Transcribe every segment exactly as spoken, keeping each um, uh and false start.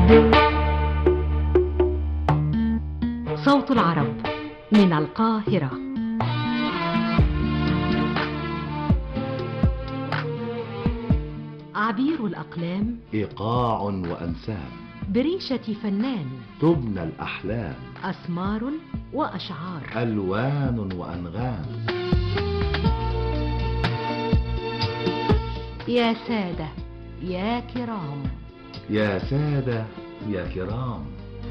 صوت العرب من القاهرة. عبير الأقلام، إيقاع وأنساب، بريشة فنان، تبنى الأحلام، أسمار وأشعار، ألوان وأنغام. يا سادة يا كرام، يا سادة يا كرام.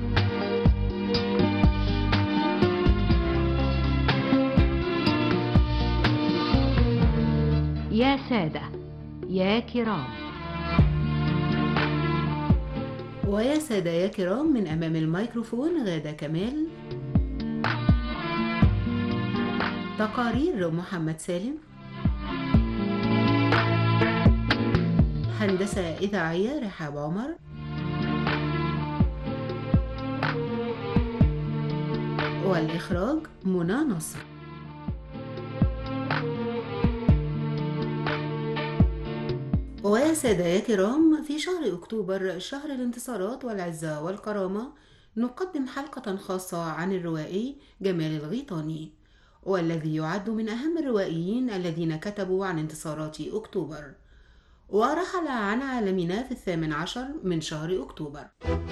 يا سادة يا كرام. ويا سادة يا كرام، من أمام الميكروفون غادة كمال. تقارير محمد سالم. هندسة إذاعية رحاب عمر. والإخراج منى نصر. ويا سادة يا كرام، في شهر أكتوبر، شهر الانتصارات والعزة والكرامة، نقدم حلقة خاصة عن الروائي جمال الغيطاني، والذي يعد من أهم الروائيين الذين كتبوا عن انتصارات أكتوبر، ورحل عن عالمنا في الثامن عشر من شهر أكتوبر.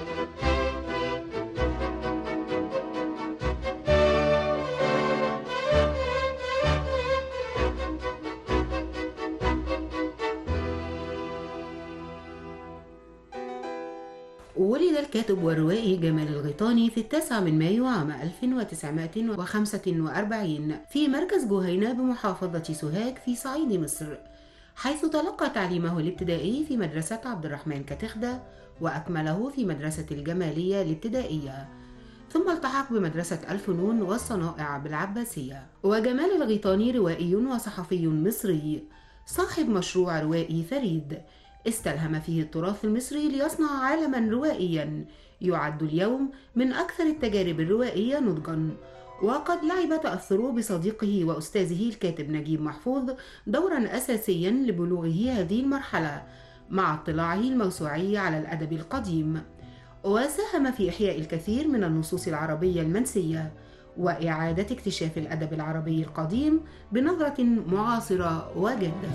ولد الكاتب والروائي جمال الغيطاني في التاسع من مايو عام ألف وتسعمائة وخمسة وأربعين في مركز جهينة بمحافظة سوهاج في صعيد مصر، حيث تلقى تعليمه الابتدائي في مدرسة عبد الرحمن كتخدة، وأكمله في مدرسة الجمالية الابتدائية، ثم التحق بمدرسة الفنون والصنائع بالعباسية. وجمال الغيطاني روائي وصحفي مصري صاحب مشروع روائي فريد استلهم فيه التراث المصري ليصنع عالما روائيا يعد اليوم من أكثر التجارب الروائية نضجا. وقد لعب تأثره بصديقه وأستاذه الكاتب نجيب محفوظ دورا أساسيا لبلوغه هذه المرحلة، مع اطلاعه الموسوعي على الأدب القديم، وساهم في إحياء الكثير من النصوص العربية المنسية وإعادة اكتشاف الأدب العربي القديم بنظرة معاصرة وجادة.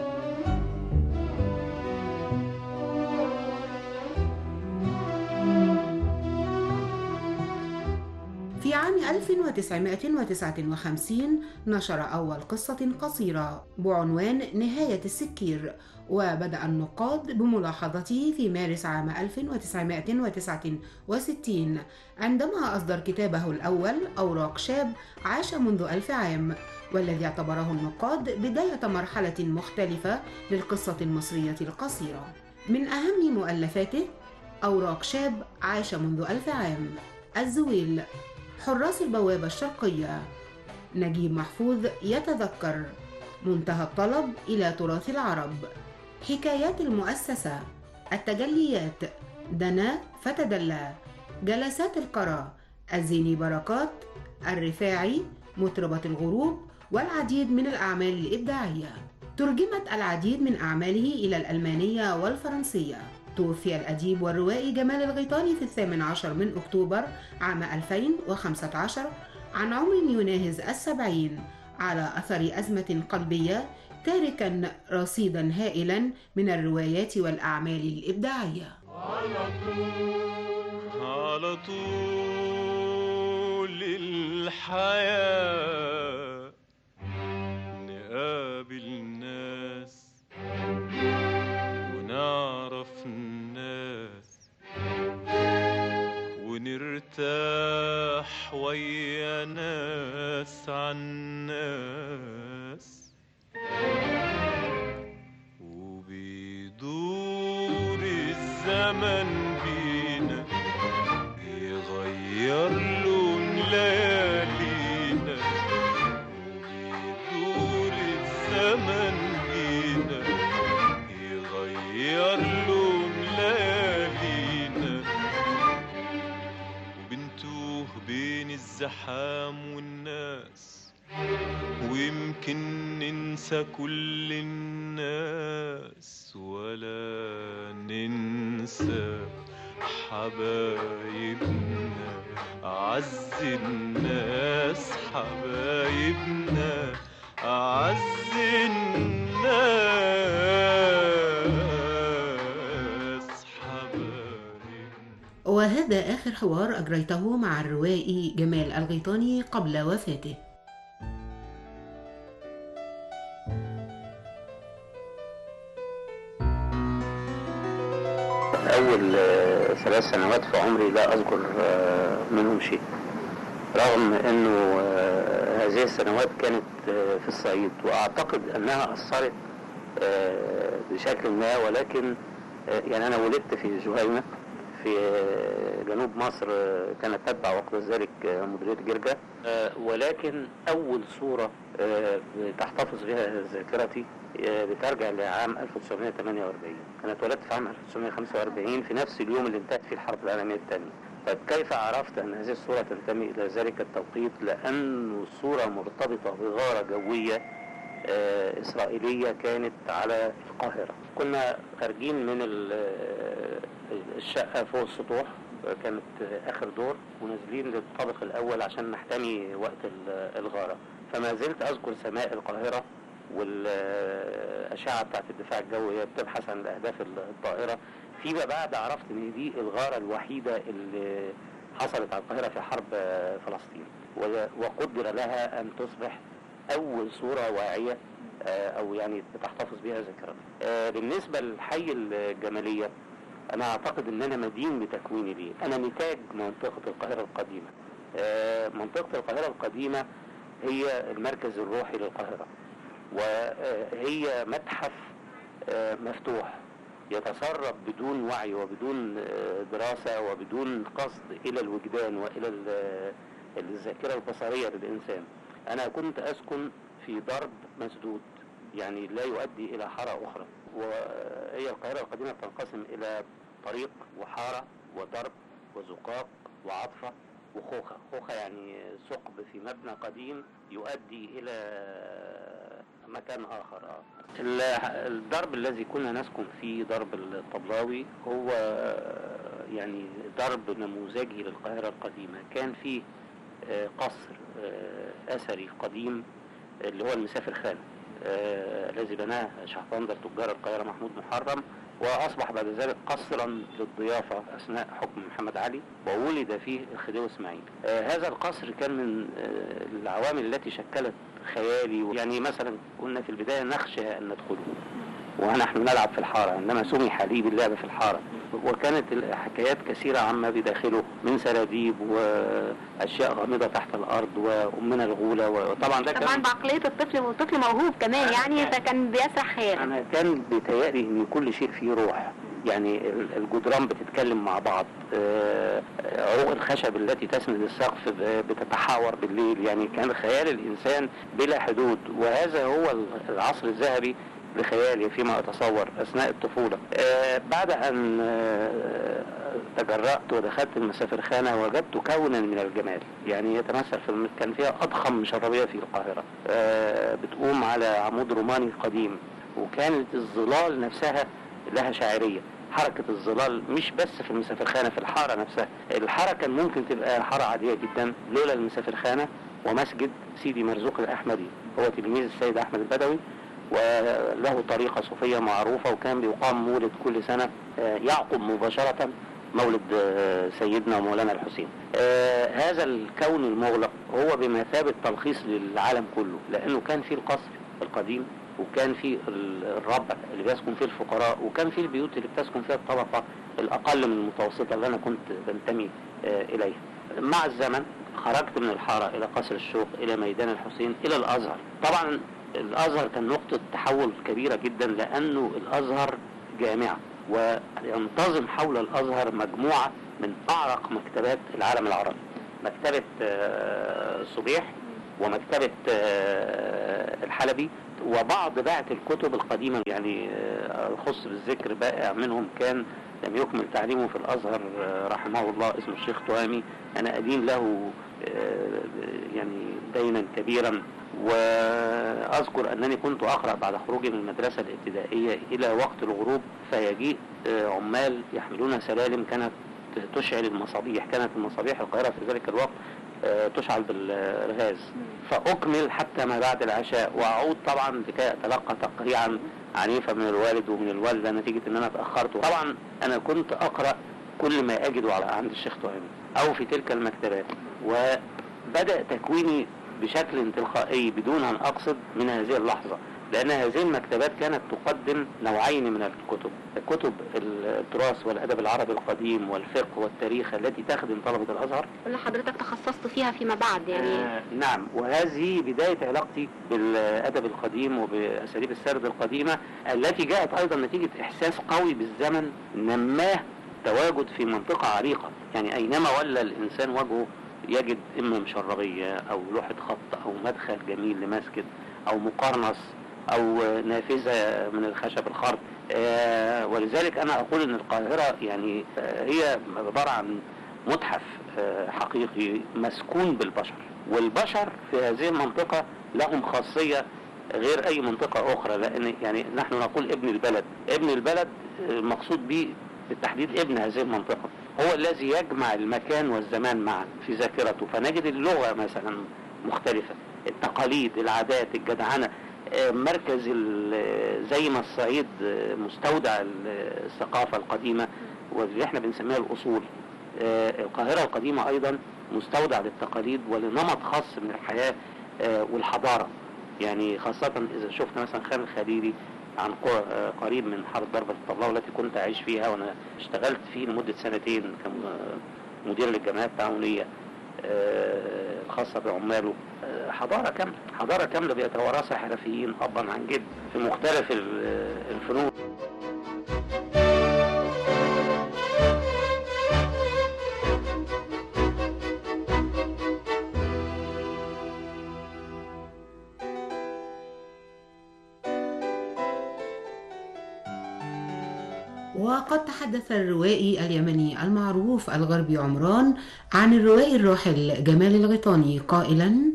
في عام ألف وتسعمائة وتسعة وخمسين نشر أول قصة قصيرة بعنوان نهاية السكير، وبدأ النقاد بملاحظته في مارس عام ألف وتسعمائة وتسعة وستين عندما أصدر كتابه الأول أوراق شاب عاش منذ ألف عام، والذي اعتبره النقاد بداية مرحلة مختلفة للقصة المصرية القصيرة. من أهم مؤلفاته أوراق شاب عاش منذ ألف عام، الزويل، حراس البوابة الشرقية، نجيب محفوظ يتذكر، منتهى الطلب إلى تراث العرب، حكايات المؤسسة، التجليات، دنا فتدلى، جلسات القرى، الزيني بركات، الرفاعي، مطربة الغروب، والعديد من الأعمال الإبداعية. ترجمت العديد من أعماله إلى الألمانية والفرنسية. توفي الأديب والروائي جمال الغيطاني في الثامن عشر من أكتوبر عام ألفين وخمسة عشر عن عمر يناهز السبعين، على أثر أزمة قلبية، تاركا رصيدا هائلا من الروايات والأعمال الإبداعية. على طول على طول الحياة نقابل ناس ونعرف الناس ونرتاح ويا ناس عن ناس، وبيدور الزمن بينا يغير لون ليالينا، وبيدور الزمن بينا يغير لون ليالينا، وبنتوه بين الزحام والناس، ويمكن ننسى كل الناس ولا ننسى حبايبنا أعز الناس حبايبنا أعز الناس حبايبنا. وهذا آخر حوار أجريته مع الروائي جمال الغيطاني قبل وفاته. أول ثلاث سنوات في عمري لا أذكر منهم شيء، رغم أنه هذه السنوات كانت في الصعيد، وأعتقد أنها أثرت بشكل ما، ولكن يعني أنا ولدت في جهينة في جنوب مصر، كانت تتبع وقت ذلك مديرية جرجا، ولكن أول صورة تحتفظ بها ذاكرتي بترجع لعام ألف وتسعمائة وثمانية وأربعين. أنا اتولدت في عام ألف وتسعمائة وخمسة وأربعين في نفس اليوم اللي انتهت فيه الحرب العالمية الثانية. طيب كيف عرفت أن هذه الصورة تنتمي إلى ذلك التوقيت؟ لأن الصورة مرتبطة بغارة جوية إسرائيلية كانت على القاهرة. كنا خارجين من الشقة فوق السطوح، كانت آخر دور، ونازلين للطابق الأول عشان نحتمي وقت الغارة. فما زلت أذكر سماء القاهرة والأشعة بتاعت الدفاع الجوي هي بتبحث عن الأهداف الطائرة. فيما بعد عرفت إن دي الغارة الوحيدة اللي حصلت على القاهرة في حرب فلسطين، وقدر لها أن تصبح أول صورة واعية أو يعني بتحتفظ بها ذاكرة. بالنسبة للحي الجمالية، أنا أعتقد أن أنا مدين بتكويني ليه. أنا نتاج منطقة القاهرة القديمة. منطقة القاهرة القديمة هي المركز الروحي للقاهرة، وهي متحف مفتوح يتسرب بدون وعي وبدون دراسة وبدون قصد إلى الوجدان وإلى الذاكرة البصرية للإنسان. أنا كنت أسكن في درب مسدود، يعني لا يؤدي إلى حارة أخرى، وهي القاهرة القديمة تنقسم إلى طريق وحارة ودرب وزقاق وعطفة وخوخة. خوخة يعني ثقب في مبنى قديم يؤدي إلى مكان آخر. الدرب الذي كنا نسكن فيه درب الطبلاوي هو يعني درب نموذجي للقاهرة القديمة. كان فيه قصر أثري قديم اللي هو المسافر خان الذي بناه شحطندر تجار القاهرة محمود محرم، وأصبح بعد ذلك قصرا للضيافة أثناء حكم محمد علي، وولد فيه الخديوي إسماعيل. آه هذا القصر كان من آه العوامل التي شكلت خيالي. يعني مثلا كنا في البداية نخشى أن ندخله ونحن نلعب في الحارة، إنما سمح لي باللعب في الحارة، وكانت الحكايات كثيرة عما بداخله من سراديب وأشياء غامضة تحت الأرض وأمنا الغولة. وطبعا ده طبعا بعقلية الطفل والطفل موهوب كمان، يعني فكان بيسرح خيال. أنا كان بيتهيألي إن كل شيء فيه روح، يعني الجدران بتتكلم مع بعض، عروق الخشب التي تسند السقف بتتحاور بالليل، يعني كان خيال الإنسان بلا حدود. وهذا هو العصر الذهبي لخيالي فيما أتصور أثناء الطفولة. آه بعد أن آه تجرأت ودخلت المسافر خانة وجدت كونا من الجمال، يعني يتمثل في كان فيها أضخم شرابية في القاهرة، آه بتقوم على عمود روماني قديم، وكانت الظلال نفسها لها شاعرية. حركة الظلال مش بس في المسافر خانة، في الحارة نفسها. الحارة كان ممكن تبقى حارة عادية جدا لولا المسافر خانة ومسجد سيدي مرزوق الأحمدي، هو تلميذ السيد أحمد البدوي، وله طريقة صوفية معروفة، وكان بيقام مولد كل سنة يعقب مباشرة مولد سيدنا ومولانا الحسين. هذا الكون المغلق هو بمثابة تلخيص للعالم كله، لأنه كان فيه القصر القديم، وكان فيه الربع اللي بيسكن فيه الفقراء، وكان فيه البيوت اللي بتسكن فيها الطبقة الأقل من المتوسطة اللي أنا كنت بنتمي إليها. مع الزمن خرجت من الحارة إلى قصر الشوق، إلى ميدان الحسين، إلى الأزهر. طبعا الأزهر كان نقطة تحول كبيرة جدا، لأنه الأزهر جامعة، وينتظم حول الأزهر مجموعة من أعرق مكتبات العالم العربي، مكتبة صبيح ومكتبة الحلبي وبعض باعة الكتب القديمة. يعني الخص بالذكر بائع منهم كان لم يكمل تعليمه في الأزهر رحمه الله، اسمه الشيخ توامي، أنا أدين له يعني دينا كبيرا. وأذكر أنني كنت أقرأ بعد خروجي من المدرسة الابتدائية إلى وقت الغروب، فيجيء عمال يحملون سلالم كانت تشعل المصابيح. كانت المصابيح القاهرة في ذلك الوقت تشعل بالغاز. فأكمل حتى ما بعد العشاء، وأعود طبعا لكي أتلقى تقريعا عنيفة من الوالد ومن الوالدة نتيجة أن أنا تأخرت. طبعا أنا كنت أقرأ كل ما أجده على عند الشيخ تهامي أو في تلك المكتبات، وبدأ تكويني بشكل تلقائي بدون أن أقصد من هذه اللحظة، لأن هذه المكتبات كانت تقدم نوعين من الكتب: كتب التراث والأدب العربي القديم والفقه والتاريخ التي تخدم طلبة الأزهر، اللي حضرتك تخصصت فيها فيما بعد يعني. آه نعم، وهذه بداية علاقتي بالأدب القديم وبأساليب السرد القديمة التي جاءت أيضا نتيجة إحساس قوي بالزمن نماه تواجد في منطقة عريقة. يعني أينما ولى الإنسان وجهه يجد إما مشربية أو لوحة خط أو مدخل جميل لمسجد أو مقرنص أو نافذة من الخشب الخرط. آه ولذلك أنا أقول أن القاهرة يعني آه هي عبارة عن متحف آه حقيقي مسكون بالبشر، والبشر في هذه المنطقة لهم خاصية غير أي منطقة أخرى، لأن يعني نحن نقول ابن البلد. ابن البلد المقصود به بالتحديد ابن هذه المنطقة هو الذي يجمع المكان والزمان معا في ذاكرته. فنجد اللغة مثلا مختلفة، التقاليد، العادات، الجدعنة. مركز زي ما الصعيد مستودع الثقافة القديمة واللي احنا بنسميها الأصول، القاهرة القديمة أيضا مستودع للتقاليد ولنمط خاص من الحياة والحضارة. يعني خاصة إذا شفنا مثلا خان الخليلي عن قريب من حارة ضربة الطبلاء والتي كنت أعيش فيها وأنا اشتغلت فيه لمدة سنتين كمدير للجمعية التعاونية الخاصة بعماله. حضارة كاملة، حضارة كاملة بيتوارثها حرفيين أبا عن جد في مختلف الفنون. وقد تحدث الروائي اليمني المعروف الغربي عمران عن الروائي الراحل جمال الغيطاني قائلا: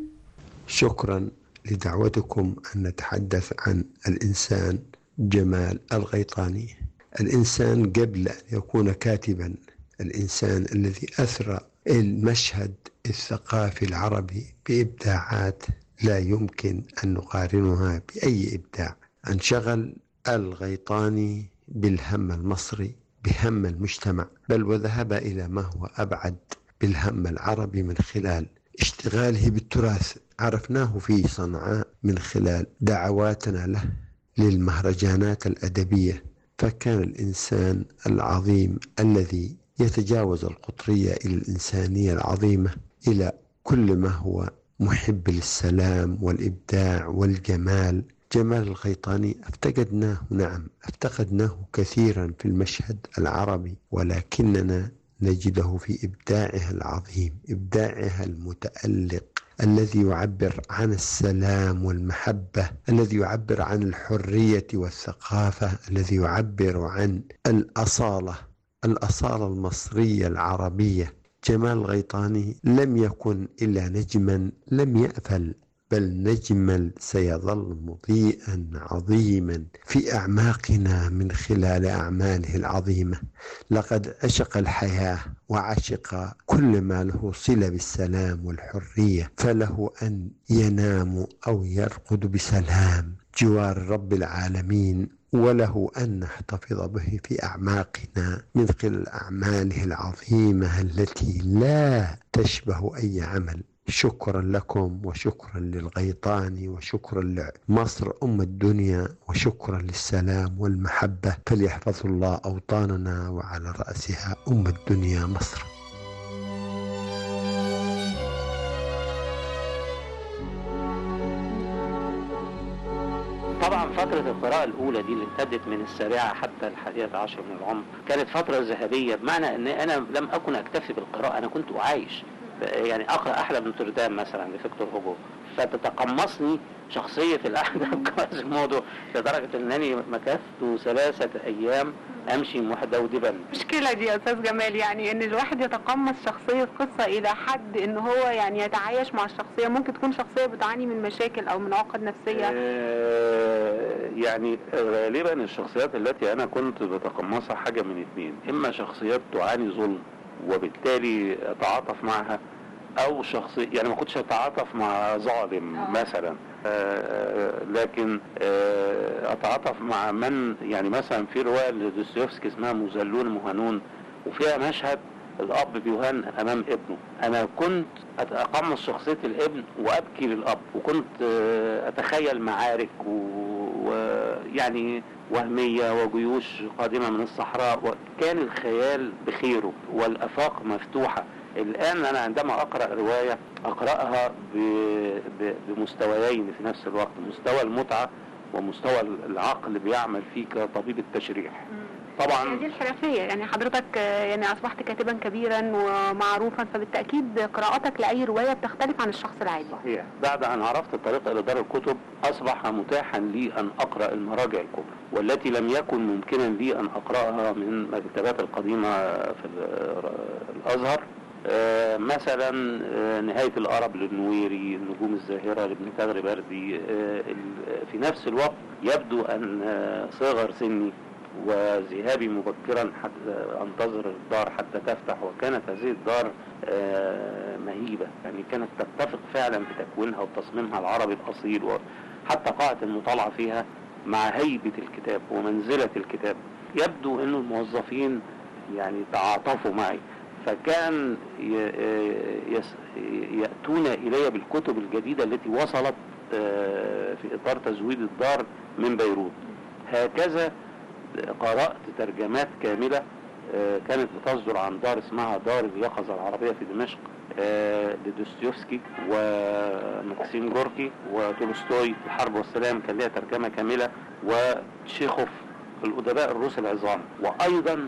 شكرا لدعوتكم أن نتحدث عن الإنسان جمال الغيطاني. الإنسان قبل أن يكون كاتبا، الإنسان الذي أثرى المشهد الثقافي العربي بإبداعات لا يمكن أن نقارنها بأي إبداع. انشغل الغيطاني بالهم المصري، بهم المجتمع، بل وذهب إلى ما هو أبعد بالهم العربي من خلال اشتغاله بالتراث. عرفناه في صنعاء من خلال دعواتنا له للمهرجانات الأدبية. فكان الإنسان العظيم الذي يتجاوز القطرية إلى الإنسانية العظيمة، إلى كل ما هو محب للسلام والإبداع والجمال. جمال الغيطاني افتقدناه، نعم افتقدناه كثيرا في المشهد العربي، ولكننا نجده في إبداعه العظيم، إبداعه المتألق الذي يعبر عن السلام والمحبة، الذي يعبر عن الحرية والثقافة، الذي يعبر عن الأصالة، الأصالة المصرية العربية. جمال الغيطاني لم يكن إلا نجما لم يأفل، بل نجما سيظل مضيئا عظيما في أعماقنا من خلال أعماله العظيمة. لقد عشق الحياة وعشق كل ما له صلة بالسلام والحرية، فله أن ينام أو يرقد بسلام جوار رب العالمين، وله أن نحتفظ به في أعماقنا من خلال أعماله العظيمة التي لا تشبه أي عمل. شكرا لكم، وشكرا للغيطاني، وشكرا لمصر أم الدنيا، وشكرا للسلام والمحبة. فليحفظ الله أوطاننا وعلى رأسها أم الدنيا مصر. طبعا فترة القراءة الأولى دي اللي امتدت من السابعة حتى الحادية عشر من العمر كانت فترة ذهبية، بمعنى أن أنا لم أكن أكتفي بالقراءة، أنا كنت أعايش. يعني أقرأ أحلى من تردام مثلا لفيكتور هوجو، فتتقمصني شخصية الأحدب كوازيمودو لدرجة أنني مكثت ثلاثة أيام أمشي محدودبا. المشكلة دي يا أستاذ جمال، يعني إن الواحد يتقمص شخصية قصة إلى حد إن هو يعني يتعايش مع الشخصية. ممكن تكون شخصية بتعاني من مشاكل أو من عقد نفسية. آه يعني غالبا الشخصيات التي أنا كنت بتقمصها حاجة من اثنين: إما شخصيات تعاني ظلم وبالتالي اتعاطف معها، او شخصية يعني ما كنتش اتعاطف مع ظالم أوه. مثلا، آه لكن آه اتعاطف مع من، يعني مثلا في رواية لدوستويفسكي اسمها مذلون مهانون، وفيها مشهد الاب بيهان امام ابنه. انا كنت اتقمص شخصية الابن وابكي للاب، وكنت آه اتخيل معارك ويعني وهمية وجيوش قادمة من الصحراء، وكان الخيال بخيره والافاق مفتوحة. الآن أنا عندما أقرأ رواية أقرأها بمستويين في نفس الوقت، مستوى المتعة ومستوى العقل بيعمل فيه كطبيب التشريح. طبعا دي الحرفية، يعني حضرتك يعني أصبحت كاتبا كبيرا ومعروفا، فبالتأكيد قراءتك لأي رواية بتختلف عن الشخص العادي. صحيح. بعد أن عرفت الطريقة إلى دار الكتب أصبح متاحا لي أن أقرأ المراجع الكبرى، والتي لم يكن ممكنا لي أن أقرأها من المكتبات القديمة في الأزهر. آه مثلا آه نهاية الأرب للنويري، النجوم الزاهرة لابن كدر بردي. آه في نفس الوقت يبدو أن آه صغر سني وذهابي مبكرا حتى أنتظر الدار حتى تفتح، وكانت هذه الدار آه مهيبة، يعني كانت تتفق فعلا بتكوينها وتصميمها العربي الأصيل، وحتى قاعة المطالعة فيها مع هيبة الكتاب ومنزلة الكتاب. يبدو أن الموظفين يعني تعاطفوا معي، فكان يأتون إلي بالكتب الجديدة التي وصلت في إطار تزويد الدار من بيروت. هكذا قرأت ترجمات كاملة كانت بتصدر عن دار اسمها دار اليقظة العربية في دمشق لدوستويفسكي وماكسيم جوركي وتولستوي. الحرب والسلام كان لها ترجمة كاملة، وتشيخوف الأدباء الروس العظام، وأيضا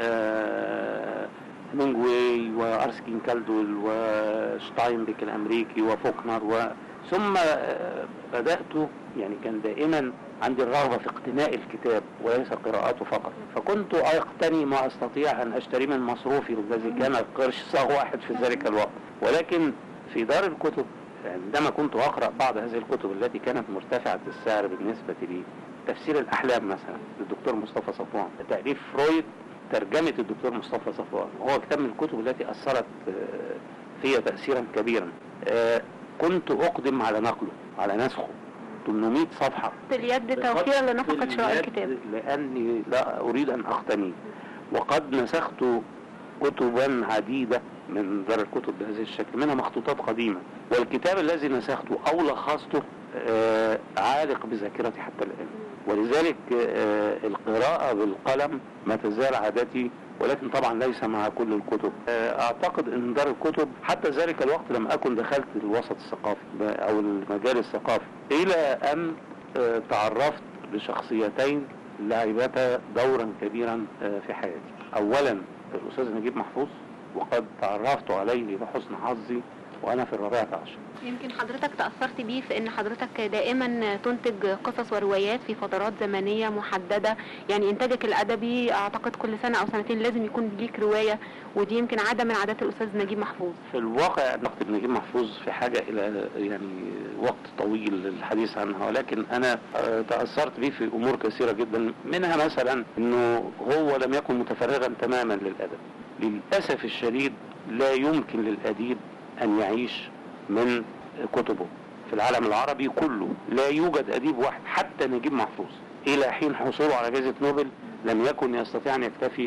هيمنجواي وارسكين كالدول وشتاينبيك الامريكي وفوكنر و... ثم بدأت يعني كان دائما عندي الرغبة في اقتناء الكتاب وليس قراءته فقط، فكنت اقتني ما استطيع ان اشتري من مصروفي الذي كان قرش صاغ واحد في ذلك الوقت. ولكن في دار الكتب عندما كنت اقرأ بعض هذه الكتب التي كانت مرتفعة السعر بالنسبة لي، تفسير الاحلام مثلا للدكتور مصطفى صفوان، تأليف فرويد، ترجمة الدكتور مصطفى صفوان، وهو كتاب من الكتب التي أثرت فيها تأثيرا كبيرا. كنت أقدم على نقله، على نسخه، ثمانمائة صفحة باليد توفيرا لنفقة شراء الكتاب، لأني لا أريد أن أقتنيه. وقد نسخت كتبا عديدة من دار الكتب بهذا الشكل، منها مخطوطات قديمة، والكتاب الذي نسخته أو لخصته عالق بذاكرتي حتى الآن. ولذلك القراءة بالقلم ما تزال عادتي، ولكن طبعا ليس مع كل الكتب. اعتقد ان دار الكتب حتى ذلك الوقت لم اكن دخلت الوسط الثقافي او المجال الثقافي، الى ان تعرفت بشخصيتين لعبتا دورا كبيرا في حياتي. اولا الاستاذ نجيب محفوظ، وقد تعرفت عليه بحسن حظي وانا في الرابعة عشر. يمكن حضرتك تأثرت بيه في ان حضرتك دائما تنتج قصص وروايات في فترات زمنية محددة، يعني انتاجك الادبي اعتقد كل سنة او سنتين لازم يكون ليك رواية، ودي يمكن عادة من عادات الاستاذ نجيب محفوظ. في الواقع نكتب نجيب محفوظ في حاجة الى يعني وقت طويل للحديث عنها، ولكن انا تأثرت بيه في امور كثيرة جدا، منها مثلا انه هو لم يكن متفرغا تماما للادب. للأسف الشديد لا يمكن للأديب أن يعيش من كتبه. في العالم العربي كله لا يوجد أديب واحد، حتى نجيب محفوظ إلى حين حصوله على جائزة نوبل لم يكن يستطيع أن يكتفي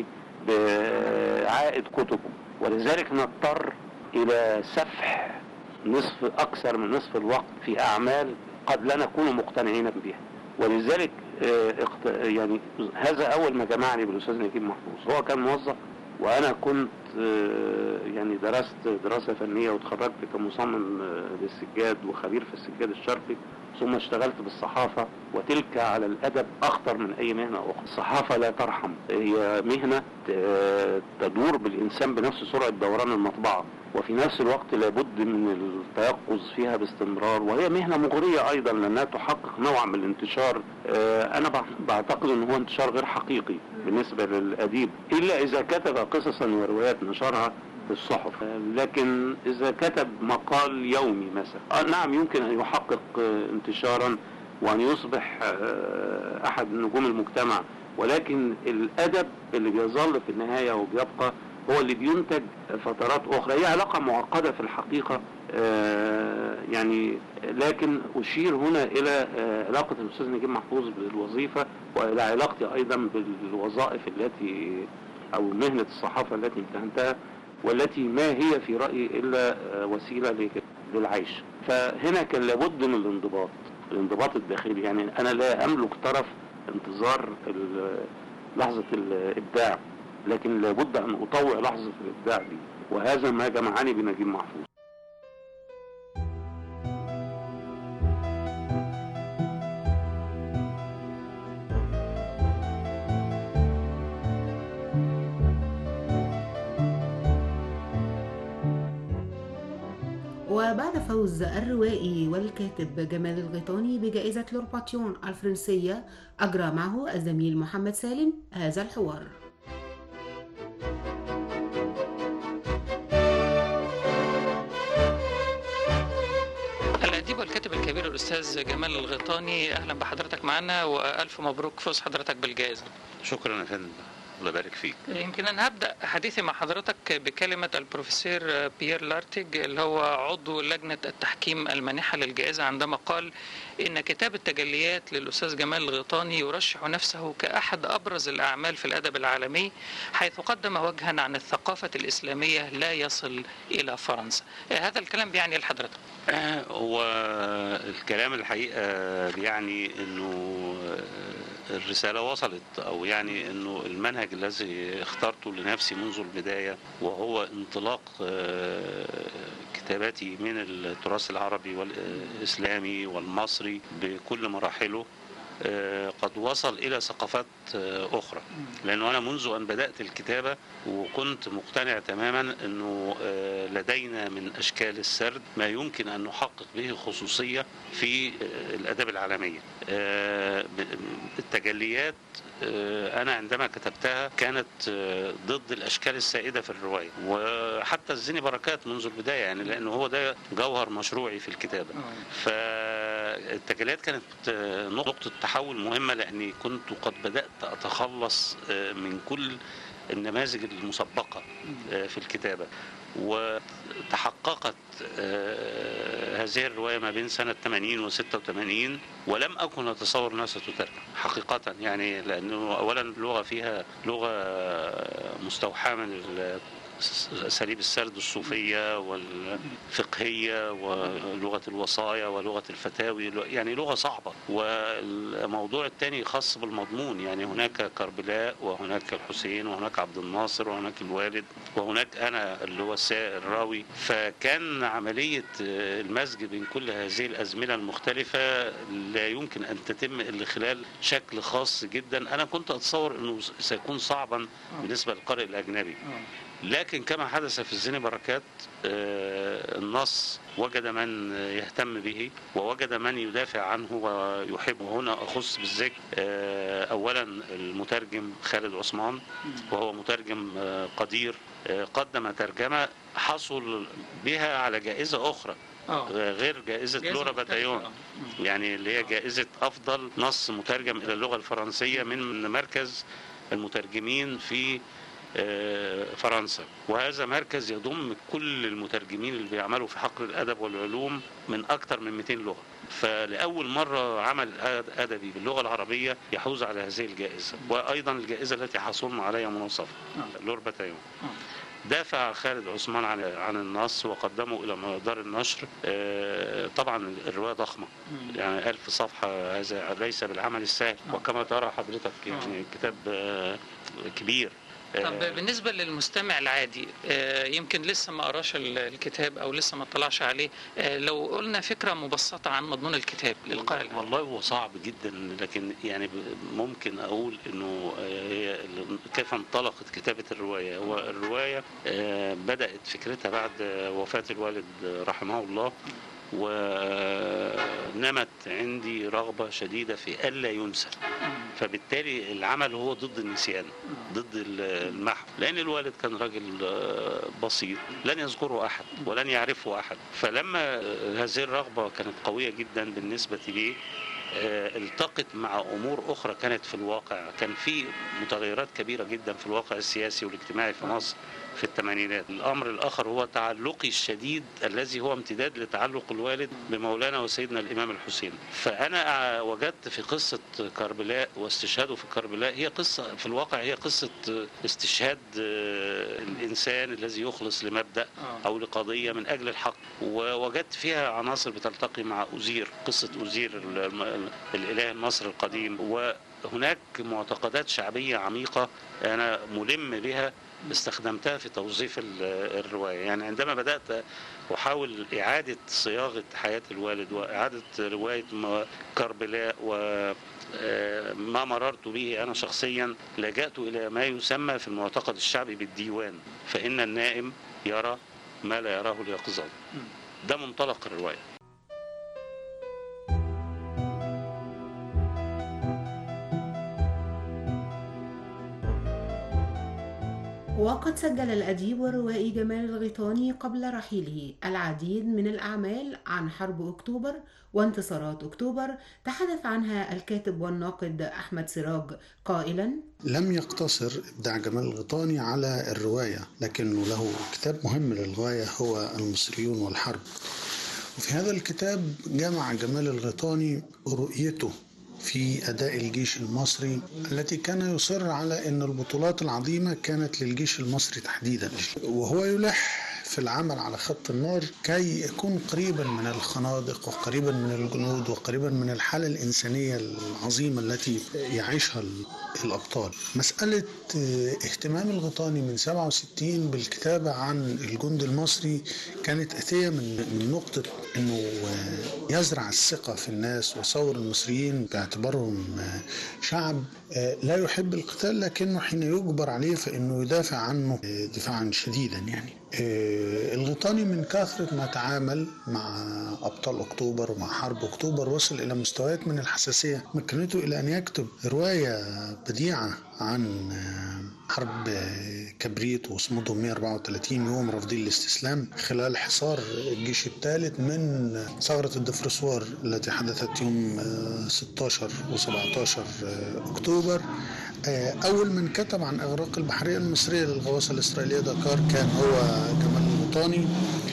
بعائد كتبه، ولذلك نضطر إلى سفح نصف أكثر من نصف الوقت في أعمال قد لا نكون مقتنعين بها. ولذلك يعني هذا أول ما جمعني بالأستاذ نجيب محفوظ. هو كان موظف وأنا كنت يعني درست دراسة فنية وتخرجت كمصمم للسجاد وخبير في السجاد الشرقي، ثم اشتغلت بالصحافة، وتلك على الأدب أخطر من أي مهنة أخرى. الصحافة لا ترحم، هي مهنة تدور بالإنسان بنفس سرعة دوران المطبعة، وفي نفس الوقت لابد من التيقظ فيها باستمرار، وهي مهنة مغرية أيضا لأنها تحقق نوع من الانتشار. أنا بعتقد أنه هو انتشار غير حقيقي بالنسبة للأديب، إلا إذا كتب قصصا وروايات نشرها في الصحف. لكن إذا كتب مقال يومي مثلا، نعم يمكن أن يحقق انتشارا وأن يصبح أحد نجوم المجتمع، ولكن الأدب اللي بيظل في النهاية وبيبقى هو اللي بينتج فترات أخرى. هي علاقة معقدة في الحقيقة يعني، لكن أشير هنا إلى علاقة الأستاذ نجيب محفوظ بالوظيفة وإلى علاقتي أيضا بالوظائف التي أو مهنة الصحافة التي امتهنتها، والتي ما هي في رأيي إلا وسيلة للعيش. فهنا كان لابد من الانضباط، الانضباط الداخلي. يعني أنا لا أملك طرف انتظار لحظة الإبداع، لكن لابد أن أطوع لحظة الإبداع دي، وهذا ما جمعني بنجيب محفوظ. وبعد فوز الروائي والكاتب جمال الغيطاني بجائزة لورباتيون الفرنسية، أجرى معه الزميل محمد سالم هذا الحوار. الأديب والكاتب الكبير الأستاذ جمال الغيطاني، أهلا بحضرتك معنا وألف مبروك فوز حضرتك بالجائزة. شكرا يا فندم، الله يبارك فيك. يمكن أن هبدأ حديثي مع حضرتك بكلمة البروفيسور بيير لارتيج اللي هو عضو لجنة التحكيم المانحة للجائزة، عندما قال إن كتاب التجليات للأستاذ جمال الغيطاني يرشح نفسه كأحد أبرز الأعمال في الأدب العالمي، حيث قدم وجها عن الثقافة الإسلامية لا يصل إلى فرنسا. هذا الكلام بيعني لحضرتك؟ هو الكلام الحقيقة بيعني إنه الرسالة وصلت، أو يعني أنه المنهج الذي اخترته لنفسي منذ البداية، وهو انطلاق كتاباتي من التراث العربي والإسلامي والمصري بكل مراحله، قد وصل إلى ثقافات أخرى. لأنه أنا منذ أن بدأت الكتابة وكنت مقتنع تماما أنه لدينا من أشكال السرد ما يمكن أن نحقق به خصوصية في الأدب العالمية. التجليات أنا عندما كتبتها كانت ضد الأشكال السائدة في الرواية، وحتى الزيني بركات منذ البداية، يعني لأنه هو ده جوهر مشروعي في الكتابة. فالتجليات كانت نقطة تحول مهمة، لأني كنت قد بدأت أتخلص من كل النماذج المسبقة في الكتابة، وتحققت هذه الرواية ما بين سنة ثمانين و ستة وثمانين، ولم أكن أتصور أنها ستترجم حقيقة، يعني لأنه أولا اللغة فيها لغة مستوحاة من أساليب السرد الصوفية والفقهية ولغة الوصايا ولغة الفتاوي، يعني لغة صعبة. والموضوع الثاني خاص بالمضمون، يعني هناك كربلاء وهناك الحسين وهناك عبد الناصر وهناك الوالد وهناك أنا اللي هو الراوي. فكان عملية المزج بين كل هذه الأزمنة المختلفة لا يمكن أن تتم إلا خلال شكل خاص جدا. أنا كنت أتصور أنه سيكون صعبا بالنسبة للقارئ الأجنبي، لكن كما حدث في الزيني بركات النص وجد من يهتم به ووجد من يدافع عنه ويحبه. هنا أخص بالذكر أولا المترجم خالد عثمان، وهو مترجم قدير، قدم ترجمة حصل بها على جائزة أخرى غير جائزة لورا باتايون، يعني اللي هي جائزة أفضل نص مترجم إلى اللغة الفرنسية من مركز المترجمين في فرنسا. وهذا مركز يضم كل المترجمين اللي بيعملوا في حقل الأدب والعلوم من أكثر من مئتين لغة. فلأول مرة عمل أدبي باللغة العربية يحوز على هذه الجائزة، وأيضا الجائزة التي حصلنا عليها مناصفة لورا باتايون. دافع خالد عثمان عن عن النص وقدمه إلى دار النشر. طبعا الرواية ضخمة، يعني ألف صفحة، هذا ليس بالعمل السهل، وكما ترى حضرتك يعني كتاب كبير. طب بالنسبة للمستمع العادي يمكن لسه ما قراش الكتاب أو لسه ما اطلعش عليه، لو قلنا فكرة مبسطة عن مضمون الكتاب للقارئ. والله هو صعب جدا، لكن يعني ممكن أقول إنه هي كيف انطلقت كتابة الرواية. هو الرواية بدأت فكرتها بعد وفاة الوالد رحمه الله، ونمت عندي رغبة شديدة في ألا ينسى، فبالتالي العمل هو ضد النسيان، ضد المحو، لأن الوالد كان راجل بسيط لن يذكره أحد ولن يعرفه أحد. فلما هذه الرغبة كانت قوية جدا بالنسبة لي، التقت مع أمور أخرى كانت في الواقع. كان في متغيرات كبيرة جدا في الواقع السياسي والاجتماعي في مصر في الثمانينات. الأمر الآخر هو تعلقي الشديد الذي هو امتداد لتعلق الوالد بمولانا وسيدنا الإمام الحسين. فأنا وجدت في قصة كربلاء واستشهاده في كربلاء هي قصة في الواقع، هي قصة استشهاد الإنسان الذي يخلص لمبدأ أو لقضية من أجل الحق، ووجدت فيها عناصر بتلتقي مع أزير، قصة أزير الإله المصري القديم، وهناك معتقدات شعبية عميقة أنا ملم بها استخدمتها في توظيف الرواية. يعني عندما بدأت أحاول إعادة صياغة حياة الوالد وإعادة رواية كربلاء وما مررت به أنا شخصيا، لجأت إلى ما يسمى في المعتقد الشعبي بالديوان، فإن النائم يرى ما لا يراه اليقظان. ده منطلق الرواية. وقد سجل الأديب والروائي جمال الغيطاني قبل رحيله العديد من الأعمال عن حرب أكتوبر وانتصارات أكتوبر، تحدث عنها الكاتب والناقد أحمد سراج قائلا: لم يقتصر إبداع جمال الغيطاني على الرواية، لكنه له كتاب مهم للغاية هو المصريون والحرب. وفي هذا الكتاب جمع جمال الغيطاني رؤيته في أداء الجيش المصري التي كان يصر على أن البطولات العظيمة كانت للجيش المصري تحديدا، وهو يلح في العمل على خط النار كي يكون قريبا من الخنادق وقريبا من الجنود وقريبا من الحالة الإنسانية العظيمة التي يعيشها الأبطال. مسألة اهتمام الغيطاني من سبعة وستين بالكتابة عن الجند المصري كانت أتية من نقطة أنه يزرع الثقة في الناس وصور المصريين باعتبارهم شعب لا يحب القتال، لكنه حين يجبر عليه فإنه يدافع عنه دفاعا شديدا. يعني الغيطاني من كثرة ما تعامل مع أبطال أكتوبر ومع حرب أكتوبر وصل إلى مستويات من الحساسية مكنته إلى أن يكتب رواية بديعة عن حرب كبريت وصمودهم مئة وأربعة وثلاثين يوم رافضين الاستسلام خلال حصار الجيش الثالث من ثغرة الدفرسوار التي حدثت يوم ستة عشر وسبعة عشر أكتوبر. أول من كتب عن إغراق البحرية المصرية للغواصة الإسرائيلية دكار كان هو جمال الغيطاني.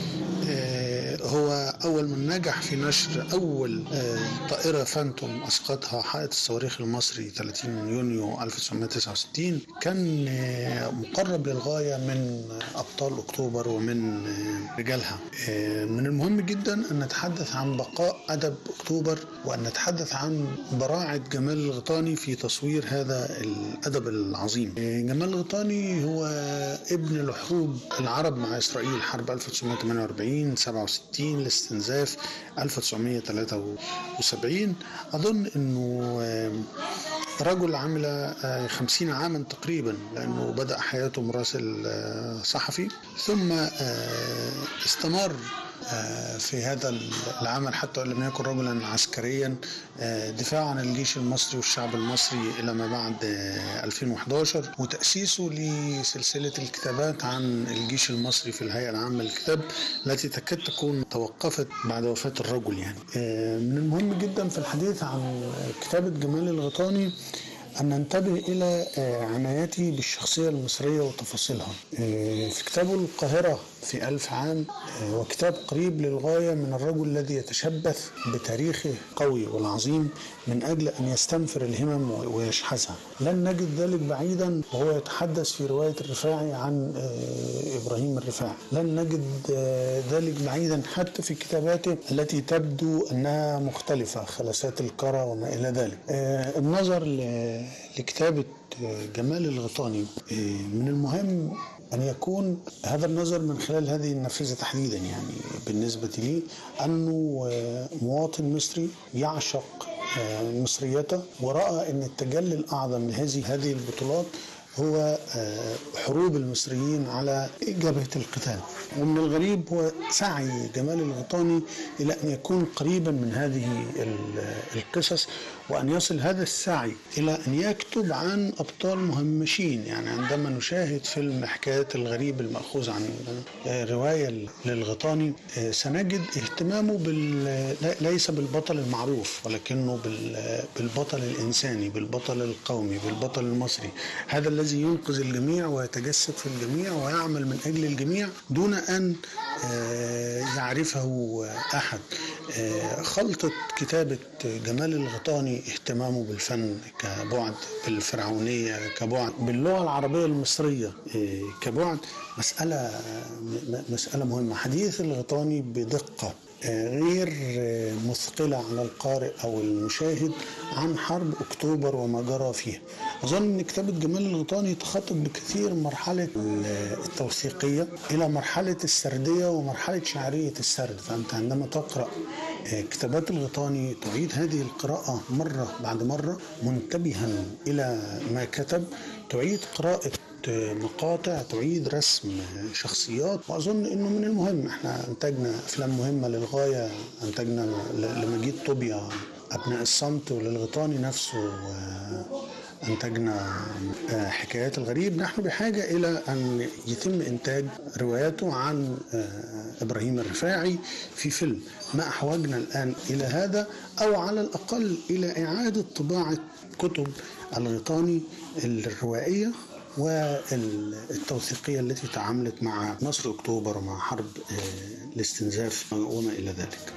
هو أول من نجح في نشر أول طائرة فانتوم أسقطها حائط الصواريخ المصري ثلاثين يونيو ألف وتسعمائة وتسعة وستين. كان مقرب للغاية من أبطال أكتوبر ومن رجالها. من المهم جدا أن نتحدث عن بقاء أدب أكتوبر وأن نتحدث عن براعة جمال الغيطاني في تصوير هذا الأدب العظيم. جمال الغيطاني هو ابن لحروب العرب مع إسرائيل، حرب ألف وتسعمائة وثمانية وأربعين سبعة وستين الاستنزاف ألف وتسعمائة وثلاثة وسبعين. أظن أنه رجل عمل خمسين عاما تقريبا، لأنه بدأ حياته مراسل صحفي ثم استمر في هذا العمل حتى وإن لم يكن رجلا عسكريا دفاعا عن الجيش المصري والشعب المصري إلى ما بعد ألفين وأحد عشر، وتأسيسه لسلسلة الكتابات عن الجيش المصري في الهيئة العامة للكتاب التي تكاد تكون توقفت بعد وفاة الرجل. يعني من المهم جدا في الحديث عن كتابة جمال الغيطاني أن ننتبه إلى عنايته بالشخصية المصرية وتفاصيلها. في كتابه القاهرة في ألف عام وكتاب قريب للغاية من الرجل الذي يتشبث بتاريخه قوي والعظيم من أجل أن يستنفر الهمم ويشحذها. لن نجد ذلك بعيدا وهو يتحدث في رواية الرفاعي عن إبراهيم الرفاعي. لن نجد ذلك بعيدا حتى في كتاباته التي تبدو أنها مختلفة، خلسات الكرى وما إلى ذلك. النظر لكتابة جمال الغيطاني من المهم أن يكون هذا النظر من خلال هذه النافذة تحديدا. يعني بالنسبة لي أنه مواطن مصري يعشق مصريته ورأى أن التجلي الأعظم لهذه هذه البطولات هو حروب المصريين على جبهة القتال. ومن الغريب هو سعي جمال الغيطاني إلى أن يكون قريبا من هذه القصص، وأن يصل هذا السعي إلى أن يكتب عن أبطال مهمشين. يعني عندما نشاهد فيلم حكاية الغريب المأخوذ عن رواية للغيطاني سنجد اهتمامه بال... ليس بالبطل المعروف، ولكنه بالبطل الإنساني، بالبطل القومي، بالبطل المصري، هذا الذي ينقذ الجميع ويتجسد في الجميع ويعمل من أجل الجميع دون أن يعرفه أحد. خلطة كتابة جمال الغيطاني اهتمامه بالفن كبعد، بالفرعونية كبعد، باللغة العربية المصرية كبعد، مسألة مسألة مهمة. حديث الغيطاني بدقة غير مثقلة على القارئ أو المشاهد عن حرب أكتوبر وما جرى فيها. أظن أن كتابة جمال الغيطاني تخطط بكثير مرحلة التوثيقية إلى مرحلة السردية ومرحلة شعرية السرد. فأنت عندما تقرأ كتابات الغيطاني تعيد هذه القراءة مرة بعد مرة منتبها إلى ما كتب، تعيد قراءة مقاطع، تعيد رسم شخصيات. وأظن أنه من المهم، احنا انتجنا أفلام مهمة للغاية، انتجنا لمجيد طوبيا أبناء الصمت، وللغيطاني نفسه انتجنا حكايات الغريب. نحن بحاجة إلى أن يتم إنتاج رواياته عن إبراهيم الرفاعي في فيلم. ما أحوجنا الآن إلى هذا، أو على الأقل إلى إعادة طباعة كتب الغيطاني الروائية والتوثيقية التي تعاملت مع نصر أكتوبر ومع حرب الاستنزاف وما إلى ذلك.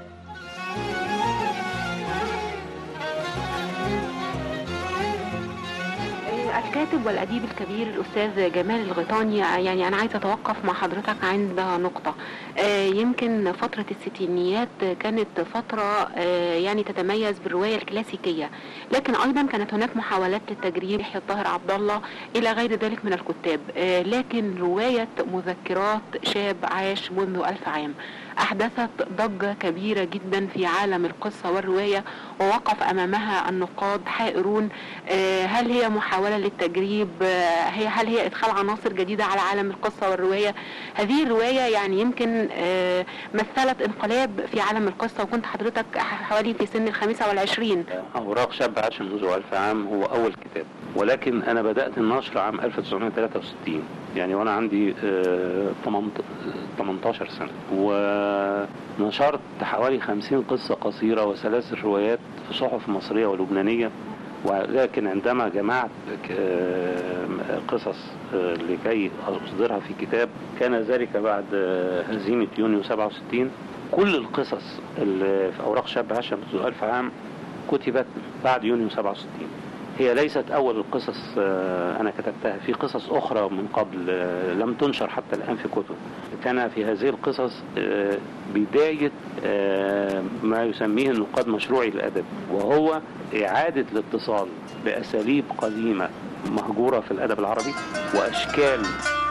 الكاتب والأديب الكبير الأستاذ جمال الغيطاني، يعني أنا عايزة أتوقف مع حضرتك عند نقطة. يمكن فترة الستينيات كانت فترة يعني تتميز بالرواية الكلاسيكية، لكن أيضا كانت هناك محاولات للتجريب، يحيى الطاهر عبد الله إلى غير ذلك من الكتاب. لكن رواية مذكرات شاب عاش منذ ألف عام أحدثت ضجة كبيرة جدا في عالم القصة والرواية، ووقف أمامها النقاد حائرون. هل هي محاولة للتجريب؟ هي هل هي إدخال عناصر جديدة على عالم القصة والرواية؟ هذه الرواية يعني يمكن مثلت انقلاب في عالم القصة، وكنت حضرتك حوالي في سن الخامسة والعشرين. أوراق شاب عاش منذ ألف عام هو أول كتاب، ولكن أنا بدأت النشر عام ألف وتسعمائة وثلاثة وستين، يعني وأنا عندي ثمانية عشر سنة، ونشرت حوالي خمسين قصة قصيرة وثلاث روايات في صحف مصرية ولبنانية. ولكن عندما جمعت قصص لكي أصدرها في كتاب، كان ذلك بعد هزيمة يونيو سبعة وستين. كل القصص اللي في أوراق شاب عاش منذ ألف عام كتبت بعد يونيو سبعة وستين. هي ليست أول القصص أنا كتبتها، في قصص أخرى من قبل لم تنشر حتى الآن في كتب. كان في هذه القصص بداية ما يسميه النقاد مشروعي الأدب، وهو إعادة الاتصال بأساليب قديمة مهجورة في الأدب العربي وأشكال.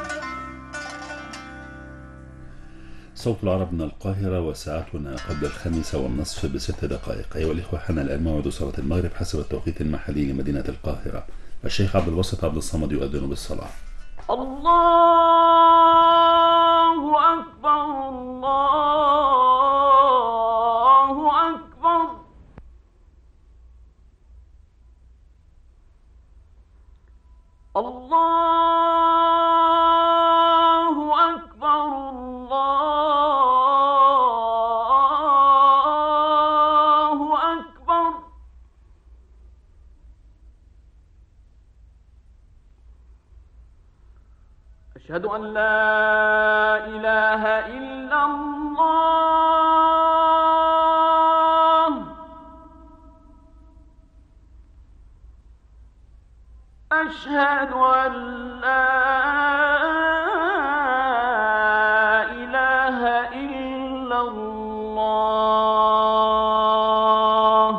صوت العرب من القاهرة، وساعتنا قبل الخامسة والنصف بست دقائق. أيها الإخوة، حان الآن موعد صلاة المغرب حسب التوقيت المحلي لمدينة القاهرة. الشيخ عبد الباسط عبد الصمد يؤذن بالصلاة. الله أكبر، الله أكبر، الله أكبر، الله أكبر. أشهد أن لا إله إلا الله، أشهد أن لا إله إلا الله،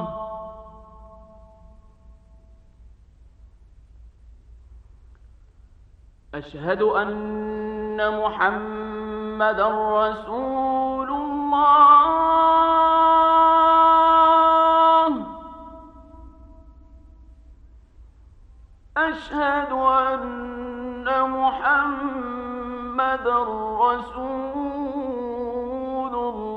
أشهد أن محمدا رسول الله، أشهد أن محمد رسول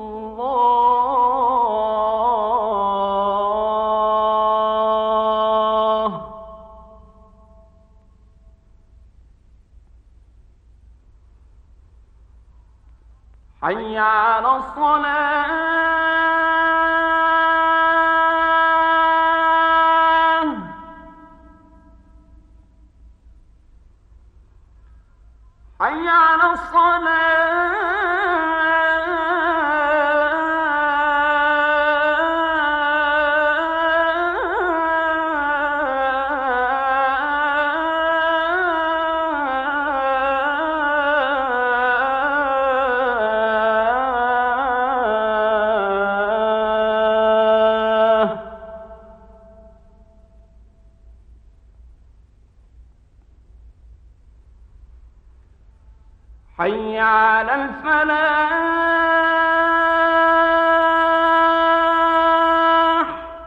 الله. حي على الصلاة. حي على حي على الفلاح.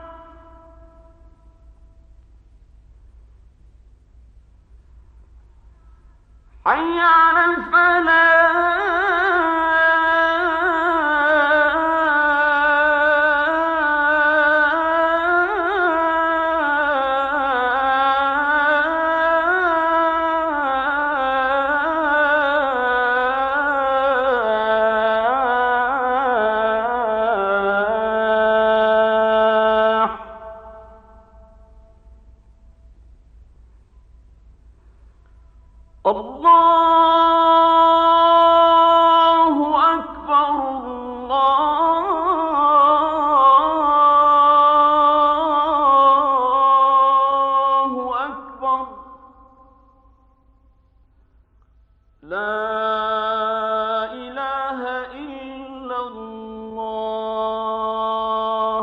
حي على الله أكبر. الله أكبر. لا إله إلا الله.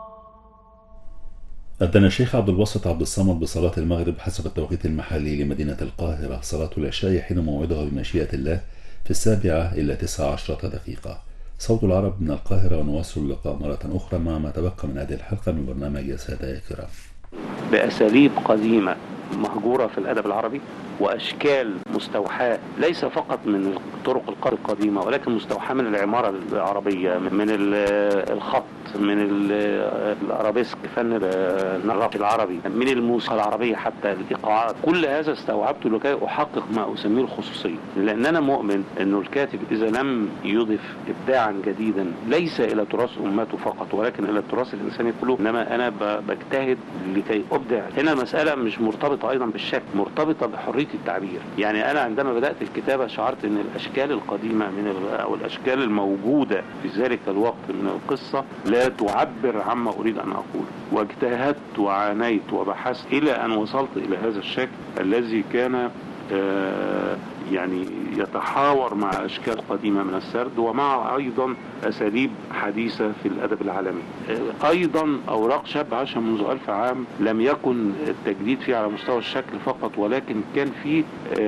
أذن الشيخ عبد الباسط عبد الصمد بصلاة المغرب حسب التوقيت المحلي لمدينة القاهرة. صلاة العشاء يحين موعدها بمشيئة الله في السابعة إلى تسع عشرة دقيقة. صوت العرب من القاهرة، ونواصل اللقاء مرة أخرى مع ما تبقى من هذه الحلقة من برنامج يا سادة يا كرام. بأساليب قديمة مهجورة في الأدب العربي، وأشكال مستوحاة ليس فقط من طرق القراءة القديمة، ولكن مستوحاة من العمارة العربية، من الخط، من الأرابيسك، فن النقد العربي، من الموسيقى العربية، حتى الإيقاعات. كل هذا استوعبته لكي أحقق ما أسميه الخصوصية، لأن أنا مؤمن أنه الكاتب إذا لم يضف إبداعا جديدا ليس إلى تراث أمته فقط، ولكن إلى التراث الإنساني كله. إنما أنا بجتهد لكي أبدع. هنا المسألة مش مرتبطة أيضا بالشكل، مرتبطة بحرية التعبير. يعني أنا عندما بدأت الكتابة شعرت أن الأشكال القديمة من أو الأشكال الموجودة في ذلك الوقت من القصة لا تعبر عما أريد أن أقول، واجتهدت وعانيت وبحثت إلى أن وصلت إلى هذا الشكل الذي كان آه يعني يتحاور مع أشكال قديمة من السرد، ومع أيضا أساليب حديثة في الأدب العالمي. أيضا أوراق شاب عاش منذ ألف عام لم يكن التجديد فيه على مستوى الشكل فقط، ولكن كان فيه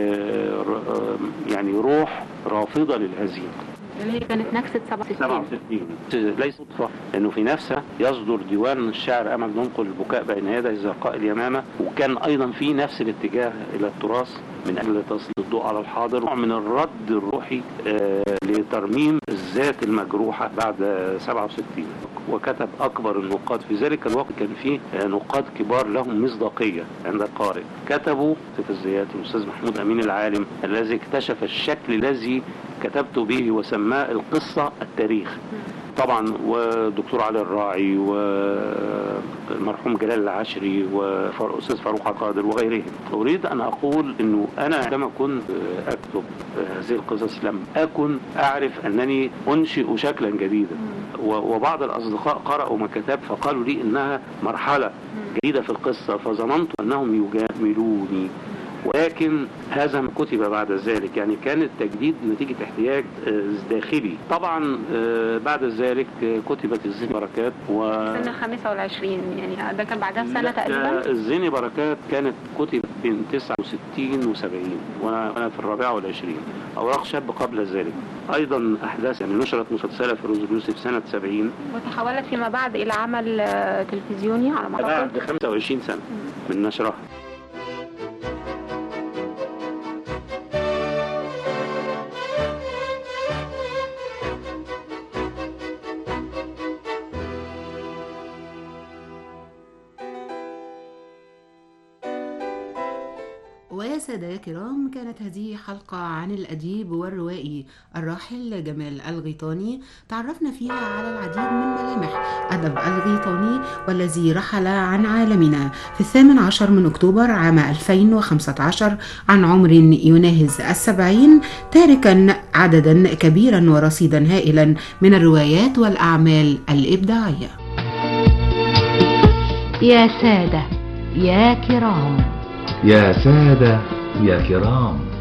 يعني روح رافضة للهزيمة، اللي هي كانت نكسة سبعة وستين. ليس صدفة انه في نفسه يصدر ديوان الشعر امل ننقل البكاء بين يدي زرقاء اليمامة، وكان ايضا في نفس الاتجاه الى التراث من اجل تسليط الضوء على الحاضر، نوع من الرد الروحي آه لترميم الذات المجروحة بعد سبعة وستين. وكتب اكبر النقاد في ذلك الوقت، كان فيه آه نقاد كبار لهم مصداقية عند القارئ. كتبوا في الزيات الاستاذ محمود امين العالم الذي اكتشف الشكل الذي كتبت به وسماه القصة التاريخ طبعا، ودكتور علي الراعي والمرحوم جلال العشري والاستاذ فاروق عقادر وغيرهم. اريد ان اقول انه انا عندما كنت اكتب هذه القصص لم اكن اعرف انني انشئ شكلا جديدا، وبعض الاصدقاء قرأوا ما كتبت فقالوا لي انها مرحلة جديدة في القصة، فظننت انهم يجاملوني، ولكن هذا ما كتب بعد ذلك. يعني كان التجديد نتيجة احتياج داخلي. طبعا بعد ذلك كتبت الزيني بركات و السنة الخامسة والعشرين، يعني ده كان بعدها سنة تقريبا. الزيني بركات كانت كتبت بين تسعة وستين وسبعين وانا في الرابعة والعشرين. اوراق شاب قبل ذلك ايضا احداث، يعني نشرت مسلسلة فيروز يوسف سنة سبعين، وتحولت فيما بعد الى عمل تلفزيوني على ما بعد خمسة وعشرين سنة من نشرها. سادة يا كرام، كانت هذه حلقة عن الأديب والروائي الراحل جمال الغيطاني، تعرفنا فيها على العديد من ملامح أدب الغيطاني والذي رحل عن عالمنا في الثامن عشر من أكتوبر عام ألفين وخمسة عشر عن عمر يناهز السبعين، تاركا عددا كبيرا ورصيدا هائلا من الروايات والأعمال الإبداعية. يا سادة يا كرام، يا سادة يا كرام.